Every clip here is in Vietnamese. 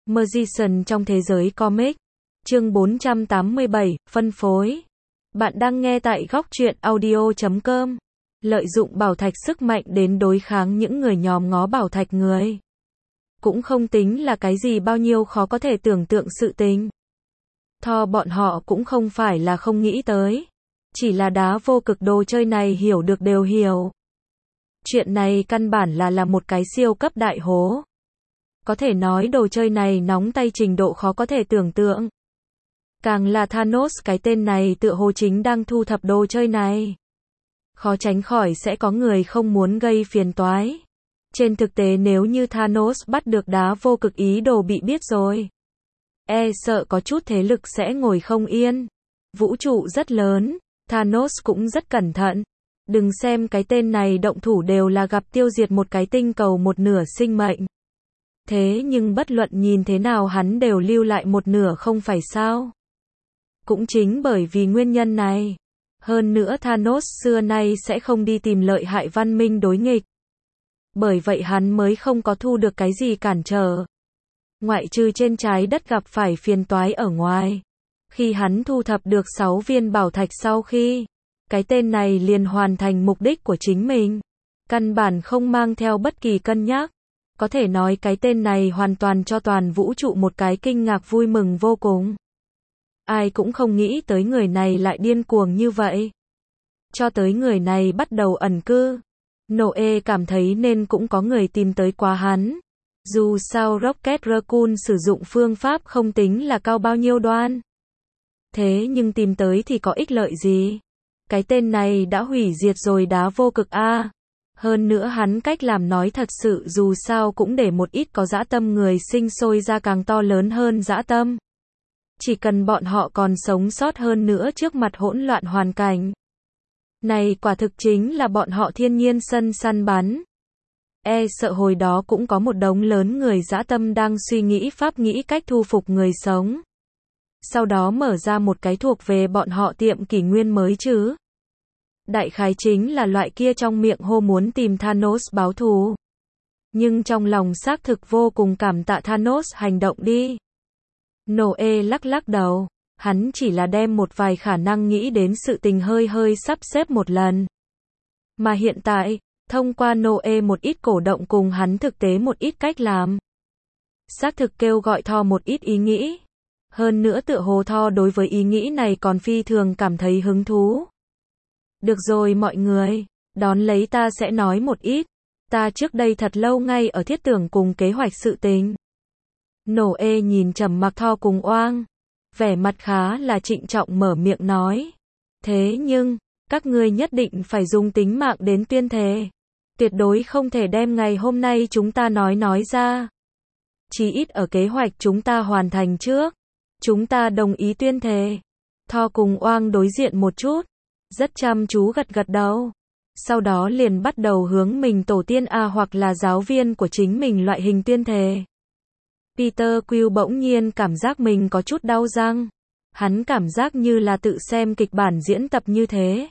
Magician trong thế giới comic. Chương 487, phân phối. Bạn đang nghe tại góc truyện audio.com. Lợi dụng bảo thạch sức mạnh đến đối kháng những người nhòm ngó bảo thạch người. Cũng không tính là cái gì bao nhiêu khó có thể tưởng tượng sự tình. Thor bọn họ cũng không phải là không nghĩ tới. Chỉ là đá vô cực đồ chơi này hiểu được đều hiểu. Chuyện này căn bản là một cái siêu cấp đại hố. Có thể nói đồ chơi này nóng tay trình độ khó có thể tưởng tượng. Càng là Thanos cái tên này tựa hồ chính đang thu thập đồ chơi này. Khó tránh khỏi sẽ có người không muốn gây phiền toái. Trên thực tế nếu như Thanos bắt được đá vô cực ý đồ bị biết rồi. Sợ có chút thế lực sẽ ngồi không yên. Vũ trụ rất lớn, Thanos cũng rất cẩn thận. Đừng xem cái tên này động thủ đều là gặp tiêu diệt một cái tinh cầu một nửa sinh mệnh. Thế nhưng bất luận nhìn thế nào hắn đều lưu lại một nửa không phải sao? Cũng chính bởi vì nguyên nhân này. Hơn nữa Thanos xưa nay sẽ không đi tìm lợi hại văn minh đối nghịch. Bởi vậy hắn mới không có thu được cái gì cản trở. Ngoại trừ trên trái đất gặp phải phiền toái ở ngoài. Khi hắn thu thập được 6 viên bảo thạch sau khi, cái tên này liền hoàn thành mục đích của chính mình. Căn bản không mang theo bất kỳ cân nhắc. Có thể nói cái tên này hoàn toàn cho toàn vũ trụ một cái kinh ngạc vui mừng vô cùng. Ai cũng không nghĩ tới người này lại điên cuồng như vậy. Cho tới người này bắt đầu ẩn cư. Noe cảm thấy nên cũng có người tìm tới quá hắn. Dù sao Rocket Raccoon sử dụng phương pháp không tính là cao bao nhiêu đoan. Thế nhưng tìm tới thì có ích lợi gì? Cái tên này đã hủy diệt rồi đá vô cực a. Hơn nữa hắn cách làm nói thật sự dù sao cũng để một ít có dã tâm người sinh sôi ra càng to lớn hơn dã tâm. Chỉ cần bọn họ còn sống sót hơn nữa trước mặt hỗn loạn hoàn cảnh. Này quả thực chính là bọn họ thiên nhiên sân săn bắn. Sợ hồi đó cũng có một đống lớn người dã tâm đang suy nghĩ pháp nghĩ cách thu phục người sống. Sau đó mở ra một cái thuộc về bọn họ tiệm kỷ nguyên mới chứ. Đại khái chính là loại kia trong miệng hô muốn tìm Thanos báo thù. Nhưng trong lòng xác thực vô cùng cảm tạ Thanos hành động đi. Noe lắc lắc đầu. Hắn chỉ là đem một vài khả năng nghĩ đến sự tình hơi sắp xếp một lần. Mà hiện tại, thông qua Noe một ít cổ động cùng hắn thực tế một ít cách làm. Xác thực kêu gọi Thor một ít ý nghĩ. Hơn nữa tựa hồ Thor đối với ý nghĩ này còn phi thường cảm thấy hứng thú. Được rồi mọi người, đón lấy ta sẽ nói một ít. Ta trước đây thật lâu ngay ở thiết tưởng cùng kế hoạch sự tình. Noe nhìn trầm mặc Thor cùng Oang. Vẻ mặt khá là trịnh trọng mở miệng nói. Thế nhưng, các ngươi nhất định phải dùng tính mạng đến tuyên thệ. Tuyệt đối không thể đem ngày hôm nay chúng ta nói ra. Chí ít ở kế hoạch chúng ta hoàn thành trước. Chúng ta đồng ý tuyên thệ. Thor cùng Oang đối diện một chút. Rất chăm chú gật đầu. Sau đó liền bắt đầu hướng mình tổ tiên hoặc là giáo viên của chính mình loại hình tuyên thệ. Peter Quill bỗng nhiên cảm giác mình có chút đau răng. Hắn cảm giác như là tự xem kịch bản diễn tập như thế.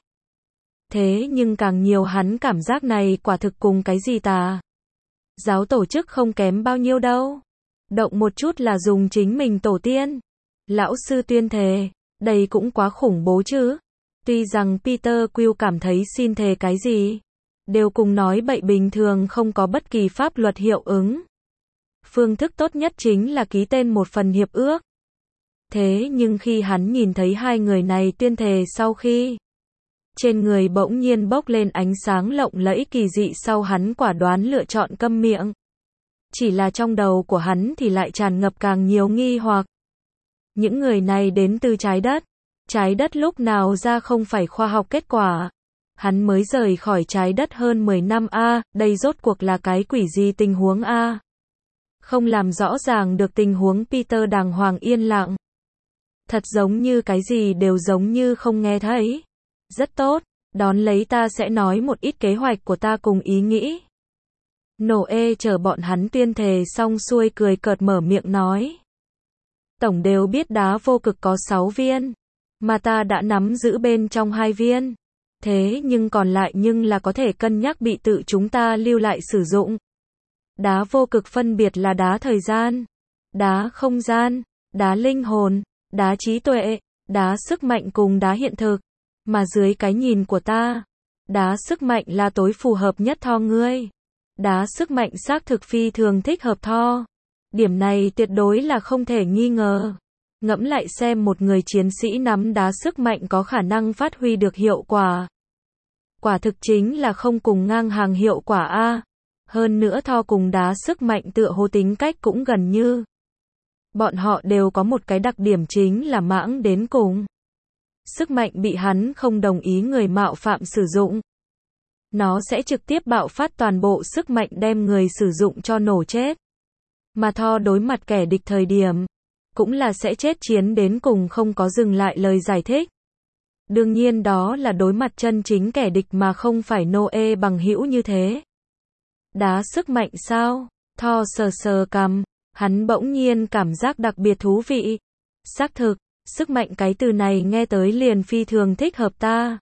Thế nhưng càng nhiều hắn cảm giác này quả thực cùng cái gì tà. Giáo tổ chức không kém bao nhiêu đâu. Động một chút là dùng chính mình tổ tiên. Lão sư tuyên thệ, đây cũng quá khủng bố chứ. Tuy rằng Peter Quill cảm thấy xin thề cái gì, đều cùng nói bậy bình thường không có bất kỳ pháp luật hiệu ứng. Phương thức tốt nhất chính là ký tên một phần hiệp ước. Thế nhưng khi hắn nhìn thấy hai người này tuyên thề sau khi, trên người bỗng nhiên bốc lên ánh sáng lộng lẫy kỳ dị sau hắn quả đoán lựa chọn câm miệng. Chỉ là trong đầu của hắn thì lại tràn ngập càng nhiều nghi hoặc. Những người này đến từ trái đất. Trái đất lúc nào ra không phải khoa học kết quả. Hắn mới rời khỏi trái đất hơn 10 năm đây rốt cuộc là cái quỷ gì tình huống Không làm rõ ràng được tình huống Peter đàng hoàng yên lặng. Thật giống như cái gì đều giống như không nghe thấy. Rất tốt, đón lấy ta sẽ nói một ít kế hoạch của ta cùng ý nghĩ. Noe chờ bọn hắn tuyên thề xong xuôi cười cợt mở miệng nói. Tổng đều biết đá vô cực có 6 viên. Mà ta đã nắm giữ bên trong 2 viên. Thế nhưng còn lại nhưng là có thể cân nhắc bị tự chúng ta lưu lại sử dụng. Đá vô cực phân biệt là đá thời gian, đá không gian, đá linh hồn, đá trí tuệ, đá sức mạnh cùng đá hiện thực. Mà dưới cái nhìn của ta, đá sức mạnh là tối phù hợp nhất Tho ngươi. Đá sức mạnh xác thực phi thường thích hợp Tho. Điểm này tuyệt đối là không thể nghi ngờ. Ngẫm lại xem một người chiến sĩ nắm đá sức mạnh có khả năng phát huy được hiệu quả. Quả thực chính là không cùng ngang hàng hiệu quả a. Hơn nữa Tho cùng đá sức mạnh tựa hồ tính cách cũng gần như. Bọn họ đều có một cái đặc điểm chính là mãng đến cùng. Sức mạnh bị hắn không đồng ý người mạo phạm sử dụng. Nó sẽ trực tiếp bạo phát toàn bộ sức mạnh đem người sử dụng cho nổ chết. Mà Tho đối mặt kẻ địch thời điểm, cũng là sẽ chết chiến đến cùng không có dừng lại lời giải thích. Đương nhiên đó là đối mặt chân chính kẻ địch mà không phải Noe bằng hữu như thế. Đá sức mạnh sao? Tho sờ sờ cằm, hắn bỗng nhiên cảm giác đặc biệt thú vị. Xác thực, sức mạnh cái từ này nghe tới liền phi thường thích hợp ta.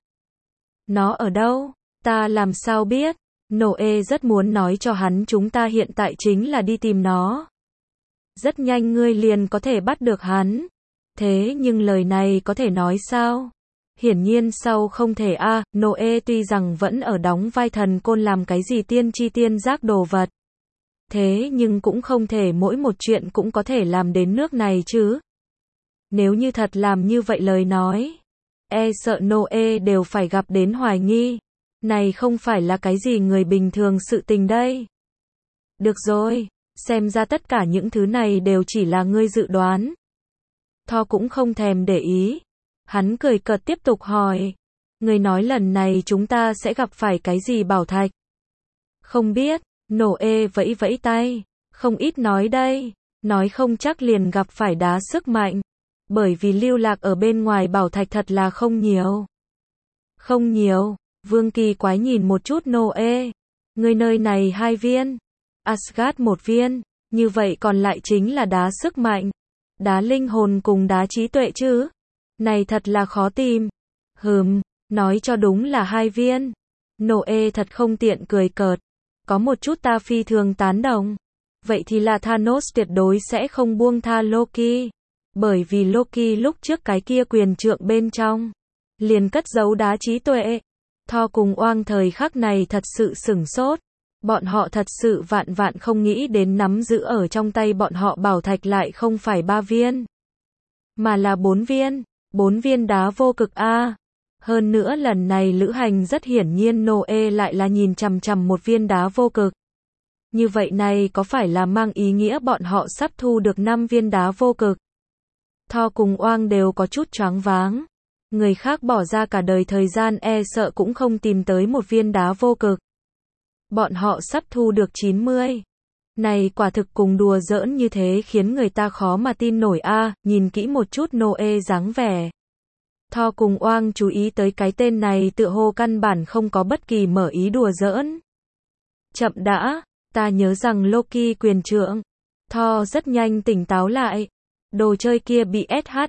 Nó ở đâu? Ta làm sao biết? Noe rất muốn nói cho hắn chúng ta hiện tại chính là đi tìm nó. Rất nhanh ngươi liền có thể bắt được hắn. Thế nhưng lời này có thể nói sao? Hiển nhiên sau không thể a. Noe tuy rằng vẫn ở đóng vai thần côn làm cái gì tiên tri tiên giác đồ vật. Thế nhưng cũng không thể mỗi một chuyện cũng có thể làm đến nước này chứ. Nếu như thật làm như vậy lời nói, sợ Noe đều phải gặp đến hoài nghi. Này không phải là cái gì người bình thường sự tình đây. Được rồi, xem ra tất cả những thứ này đều chỉ là ngươi dự đoán. Tho cũng không thèm để ý. Hắn cười cợt tiếp tục hỏi. Ngươi nói lần này chúng ta sẽ gặp phải cái gì bảo thạch? Không biết, Noe vẫy vẫy tay. Không ít nói đây. Nói không chắc liền gặp phải đá sức mạnh. Bởi vì lưu lạc ở bên ngoài bảo thạch thật là không nhiều. Không nhiều. Vương Kỳ Quái nhìn một chút Noe. Ngươi nơi này 2 viên. Asgard 1 viên. Như vậy còn lại chính là đá sức mạnh. Đá linh hồn cùng đá trí tuệ chứ. Này thật là khó tìm. Nói cho đúng là 2 viên. Noe thật không tiện cười cợt. Có một chút ta phi thường tán đồng. Vậy thì là Thanos tuyệt đối sẽ không buông tha Loki. Bởi vì Loki lúc trước cái kia quyền trượng bên trong liền cất giấu đá trí tuệ. Tho cùng Oang thời khắc này thật sự sửng sốt. Bọn họ thật sự vạn vạn không nghĩ đến nắm giữ ở trong tay bọn họ bảo thạch lại không phải 3 viên. Mà là 4 viên. 4 viên đá vô cực a. Hơn nữa lần này lữ hành rất hiển nhiên Noe lại là nhìn chằm chằm một viên đá vô cực. Như vậy này có phải là mang ý nghĩa bọn họ sắp thu được 5 viên đá vô cực? Tho cùng Oang đều có chút choáng váng. Người khác bỏ ra cả đời thời gian sợ cũng không tìm tới một viên đá vô cực. Bọn họ sắp thu được 90. Này quả thực cùng đùa giỡn như thế khiến người ta khó mà tin nổi a. Nhìn kỹ một chút Noe dáng vẻ. Tho cùng Oang chú ý tới cái tên này tựa hồ căn bản không có bất kỳ mở ý đùa giỡn. Chậm đã, ta nhớ rằng Loki quyền trượng. Tho rất nhanh tỉnh táo lại. Đồ chơi kia bị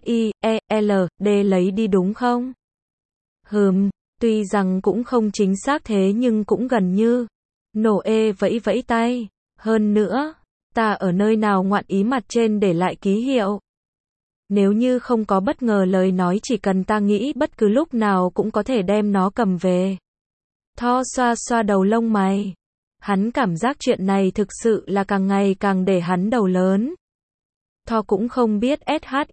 SHIELD lấy đi đúng không? Tuy rằng cũng không chính xác thế nhưng cũng gần như. Noe vẫy vẫy tay. Hơn nữa, ta ở nơi nào ngoạn ý mặt trên để lại ký hiệu. Nếu như không có bất ngờ lời nói chỉ cần ta nghĩ bất cứ lúc nào cũng có thể đem nó cầm về. Tho xoa xoa đầu lông mày. Hắn cảm giác chuyện này thực sự là càng ngày càng để hắn đầu lớn. Tho cũng không biết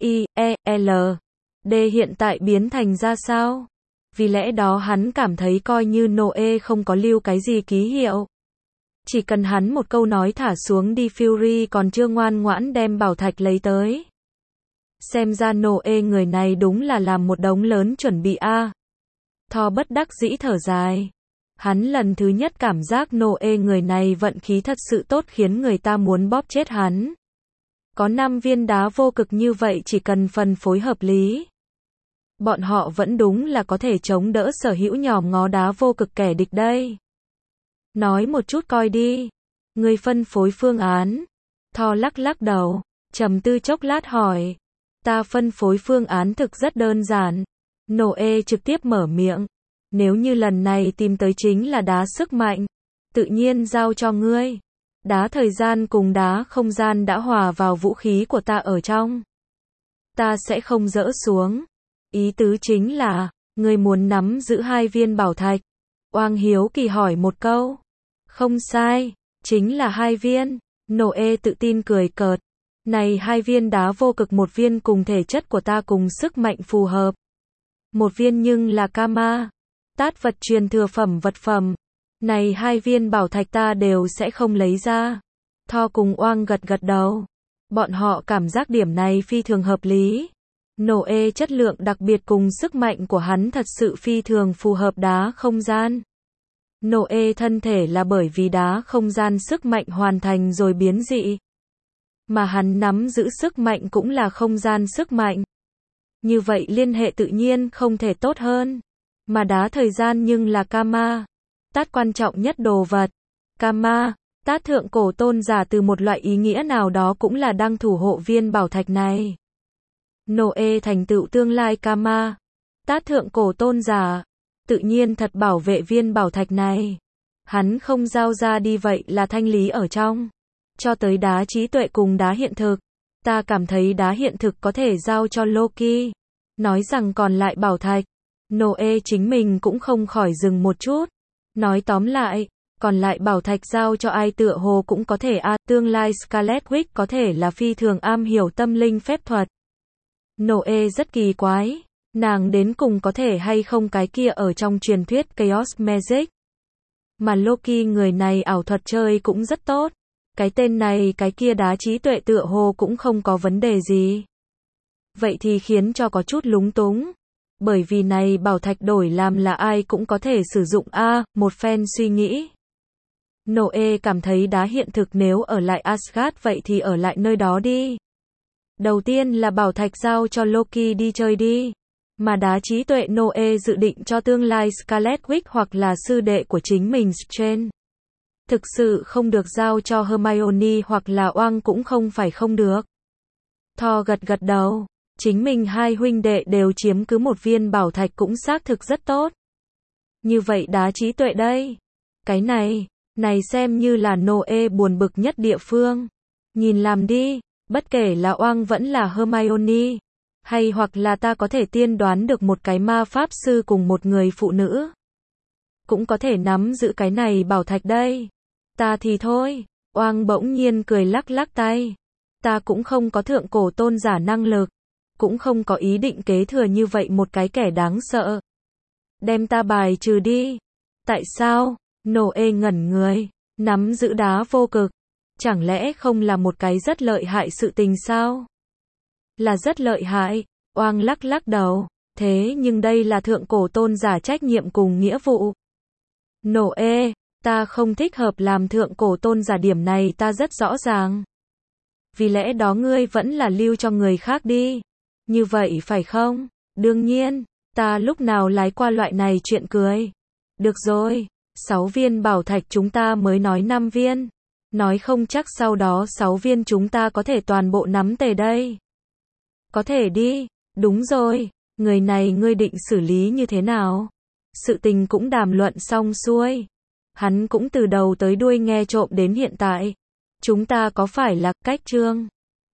SHIELD hiện tại biến thành ra sao. Vì lẽ đó hắn cảm thấy coi như Noe không có lưu cái gì ký hiệu. Chỉ cần hắn một câu nói thả xuống đi Fury còn chưa ngoan ngoãn đem bảo thạch lấy tới. Xem ra Noe người này đúng là làm một đống lớn chuẩn bị a. Tho bất đắc dĩ thở dài. Hắn lần thứ nhất cảm giác Noe người này vận khí thật sự tốt khiến người ta muốn bóp chết hắn. Có 5 viên đá vô cực như vậy chỉ cần phần phối hợp lý. Bọn họ vẫn đúng là có thể chống đỡ sở hữu nhòm ngó đá vô cực kẻ địch đây. Nói một chút coi đi. Người phân phối phương án. Tho lắc lắc đầu. Trầm tư chốc lát hỏi. Ta phân phối phương án thực rất đơn giản. Noe trực tiếp mở miệng. Nếu như lần này tìm tới chính là đá sức mạnh. Tự nhiên giao cho ngươi. Đá thời gian cùng đá không gian đã hòa vào vũ khí của ta ở trong. Ta sẽ không dỡ xuống. Ý tứ chính là, ngươi muốn nắm giữ 2 viên bảo thạch. Oang hiếu kỳ hỏi một câu. Không sai, chính là 2 viên. Noe tự tin cười cợt. Này 2 viên đá vô cực, một viên cùng thể chất của ta cùng sức mạnh phù hợp. Một viên nhưng là Kama. Tát vật truyền thừa phẩm vật phẩm. Này 2 viên bảo thạch ta đều sẽ không lấy ra. Tho cùng Oang gật gật đầu. Bọn họ cảm giác điểm này phi thường hợp lý. Noe chất lượng đặc biệt cùng sức mạnh của hắn thật sự phi thường phù hợp đá không gian. Noe thân thể là bởi vì đá không gian sức mạnh hoàn thành rồi biến dị. Mà hắn nắm giữ sức mạnh cũng là không gian sức mạnh. Như vậy liên hệ tự nhiên không thể tốt hơn. Mà đá thời gian nhưng là Kama. Tát quan trọng nhất đồ vật. Kama, Tát thượng cổ tôn giả từ một loại ý nghĩa nào đó cũng là đang thủ hộ viên bảo thạch này. Noe thành tựu tương lai Kama. Tát thượng cổ tôn giả, tự nhiên thật bảo vệ viên bảo thạch này. Hắn không giao ra đi vậy là thanh lý ở trong. Cho tới đá trí tuệ cùng đá hiện thực. Ta cảm thấy đá hiện thực có thể giao cho Loki. Nói rằng còn lại bảo thạch. Noe chính mình cũng không khỏi dừng một chút. Nói tóm lại, còn lại bảo thạch giao cho ai tựa hồ cũng có thể tương lai Scarlet Witch có thể là phi thường am hiểu tâm linh phép thuật. Noe rất kỳ quái, nàng đến cùng có thể hay không cái kia ở trong truyền thuyết Chaos Magic. Mà Loki người này ảo thuật chơi cũng rất tốt. Cái tên này cái kia đá trí tuệ tựa hồ cũng không có vấn đề gì. Vậy thì khiến cho có chút lúng túng. Bởi vì này bảo thạch đổi làm là ai cũng có thể sử dụng một phen suy nghĩ. Noe cảm thấy đá hiện thực nếu ở lại Asgard vậy thì ở lại nơi đó đi. Đầu tiên là bảo thạch giao cho Loki đi chơi đi. Mà đá trí tuệ Noe dự định cho tương lai Scarlet Witch hoặc là sư đệ của chính mình Strange. Thực sự không được giao cho Hermione hoặc là Oang cũng không phải không được. Thor gật gật đầu. Chính mình 2 huynh đệ đều chiếm cứ một viên bảo thạch cũng xác thực rất tốt. Như vậy đá trí tuệ đây. Cái này xem như là Noe buồn bực nhất địa phương. Nhìn làm đi, bất kể là Oang vẫn là Hermione. Hay hoặc là ta có thể tiên đoán được một cái ma pháp sư cùng một người phụ nữ. Cũng có thể nắm giữ cái này bảo thạch đây. Ta thì thôi. Oang bỗng nhiên cười lắc lắc tay. Ta cũng không có thượng cổ tôn giả năng lực. Cũng không có ý định kế thừa như vậy một cái kẻ đáng sợ. Đem ta bài trừ đi. Tại sao? Noe ngẩn người. Nắm giữ đá vô cực. Chẳng lẽ không là một cái rất lợi hại sự tình sao? Là rất lợi hại. Oang lắc lắc đầu. Thế nhưng đây là thượng cổ tôn giả trách nhiệm cùng nghĩa vụ. Noe, ta không thích hợp làm thượng cổ tôn giả, điểm này ta rất rõ ràng. Vì lẽ đó ngươi vẫn là lưu cho người khác đi. Như vậy phải không? Đương nhiên, ta lúc nào lái qua loại này chuyện cười. Được rồi, 6 viên bảo thạch chúng ta mới nói 5 viên. Nói không chắc sau đó 6 viên chúng ta có thể toàn bộ nắm tề đây. Có thể đi, đúng rồi, người này ngươi định xử lý như thế nào? Sự tình cũng đàm luận xong xuôi. Hắn cũng từ đầu tới đuôi nghe trộm đến hiện tại. Chúng ta có phải là cách chương